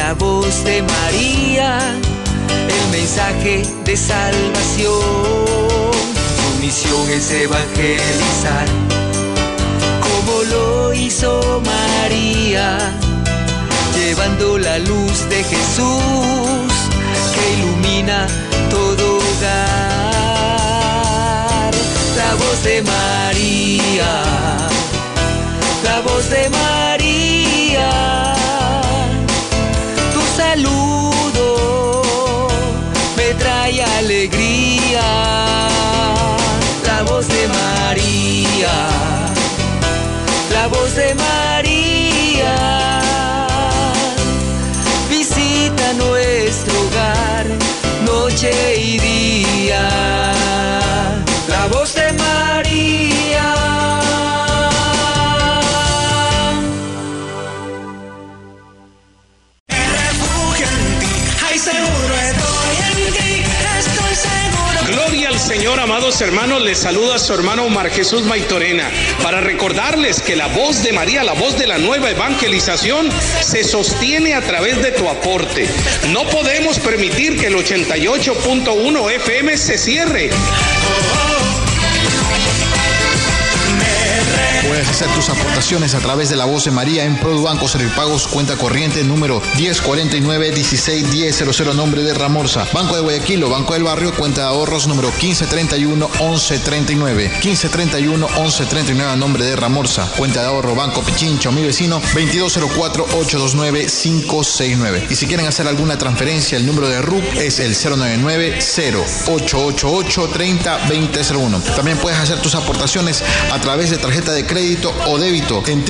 la voz de María, el mensaje de salvación. Su misión es evangelizar, como lo hizo María, llevando la luz de Jesús que ilumina todo hogar. La voz de María, la voz de María, tu saludo me trae alegría. La voz de María, la voz de María, visita nuestro hogar, noche y día. La voz de María. Me refugio en ti, ay, seguro estoy en ti, estoy seguro. Gloria al Señor, amados hermanos, les saluda su hermano Omar Jesús Maitorena para recordarles que la voz de María, la voz de la nueva evangelización, se sostiene a través de tu aporte. No podemos permitir que el 88.1 FM se cierre. Puedes hacer tus aportaciones a través de la voz de María en Produbanco Servipagos, cuenta corriente número 1049-16-1000, nombre de Ramorza. Banco de Guayaquil o Banco del Barrio, cuenta de ahorros número 1531-1139. 1531-1139, nombre de Ramorza. Cuenta de ahorro Banco Pichincha, mi vecino, 2204-829-569. Y si quieren hacer alguna transferencia, el número de RUC es el 099-0888-30-2001. También puedes hacer tus aportaciones a través de tarjeta de crédito o débito en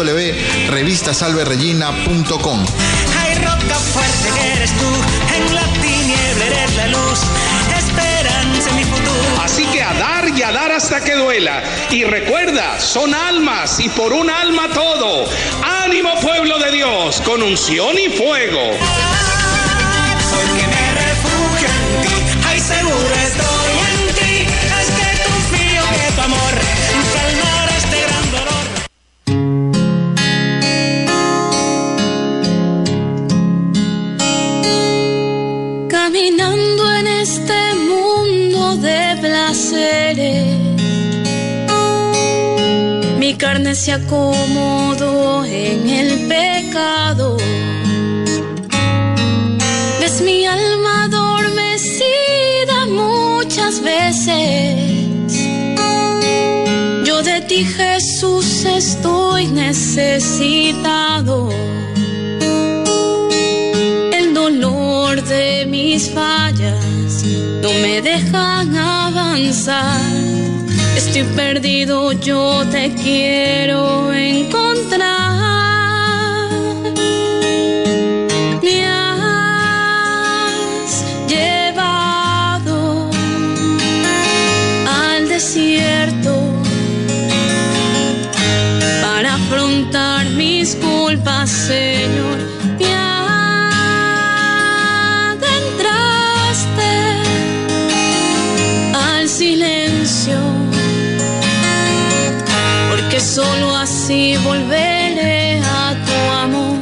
www.revistasalveregina.com. Ay, roca fuerte que eres tú, en la tiniebla eres la luz, esperanza en mi futuro. Así que a dar y a dar hasta que duela. Y recuerda, son almas y por un alma todo. ¡Ánimo, pueblo de Dios, con unción y fuego! Porque me refugio en ti, ay, seguro estoy en ti, es que confío que tu amor calmará este gran dolor. Caminando en este mundo de placeres, mi carne se acomodó en el pecado. Ves mi alma adormecida muchas veces. Yo de ti, Jesús, estoy necesitado. El dolor de mis fallas no me dejan avanzar. Estoy perdido, yo te quiero encontrar. Me has llevado al desierto para afrontar mis culpas, Señor. Me adentraste al silencio, porque solo así volveré a tu amor.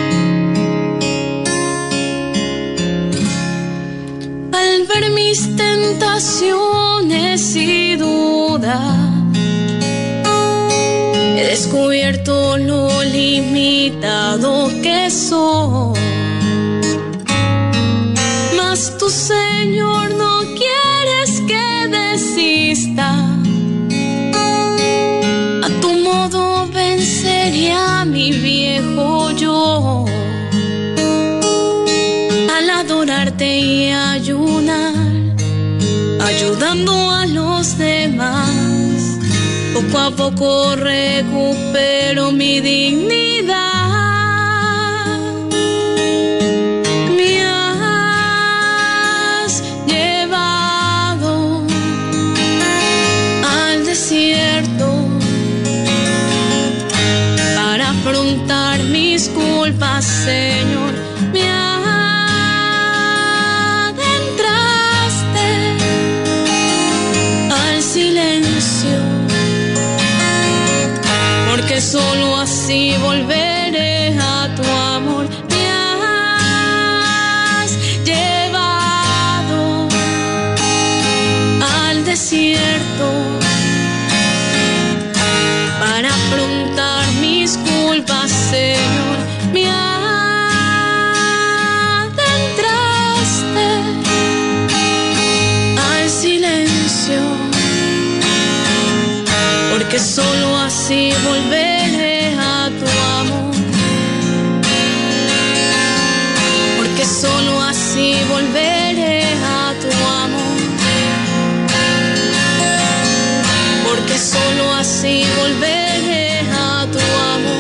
Al ver mis tentaciones y dudas, he descubierto lo limitado que soy. Mas tú, Señor, no quieres que desista. A tu modo vencería mi viejo yo. Al adorarte y ayunar, ayudando a los demás, poco a poco recupero mi dignidad. Me has llevado al desierto para afrontar mis culpas, Señor. Me adentraste al silencio, porque solo así volveré a tu amor. Me momento para afrontar mis culpas, Señor. Me adentraste al silencio, porque solo así volveré a tu amor, porque solo así volveré a tu amor, porque solo así volveré a tu amor.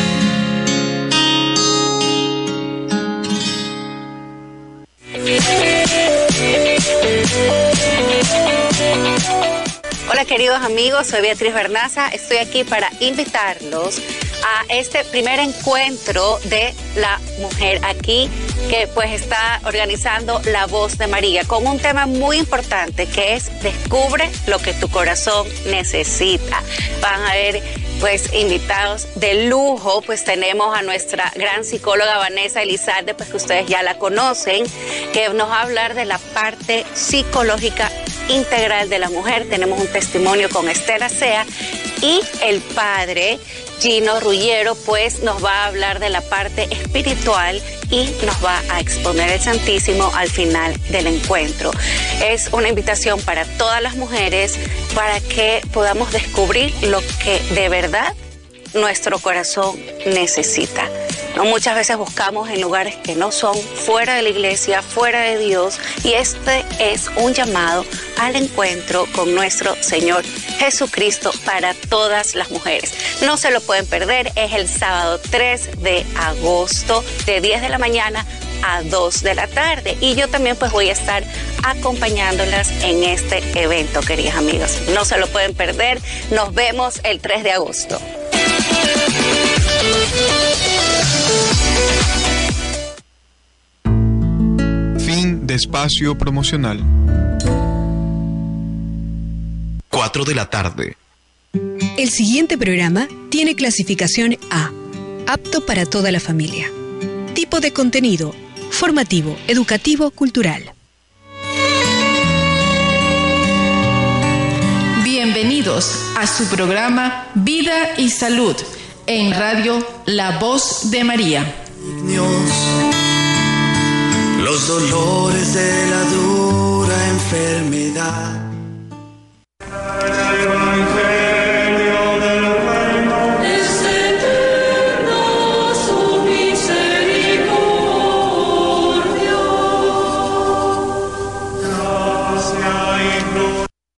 Hola queridos amigos, soy Beatriz Bernaza, estoy aquí para invitarlos a este primer encuentro de la mujer aquí que pues está organizando La Voz de María con un tema muy importante que es Descubre lo que tu corazón necesita. Van a ver pues invitados de lujo, pues tenemos a nuestra gran psicóloga Vanessa Elizalde, pues que ustedes ya la conocen, que nos va a hablar de la parte psicológica integral de la mujer. Tenemos un testimonio con Esther Acea y el padre Gino Ruggiero pues nos va a hablar de la parte espiritual y nos va a exponer el Santísimo al final del encuentro. Es una invitación para todas las mujeres para que podamos descubrir lo que de verdad nuestro corazón necesita. ¿No? Muchas veces buscamos en lugares que no son, fuera de la iglesia, fuera de Dios, y este es un llamado al encuentro con nuestro Señor Jesucristo para todas las mujeres. No se lo pueden perder, es el sábado 3 de agosto de 10 de la mañana a 2 de la tarde, y yo también pues voy a estar acompañándolas en este evento, queridas amigas. No se lo pueden perder, nos vemos el 3 de agosto. Fin de espacio promocional. 4 de la tarde. El siguiente programa tiene clasificación A, apto para toda la familia. Tipo de contenido: formativo, educativo, cultural. Bienvenidos a su programa Vida y Salud en Radio La Voz de María. Los dolores de la dura enfermedad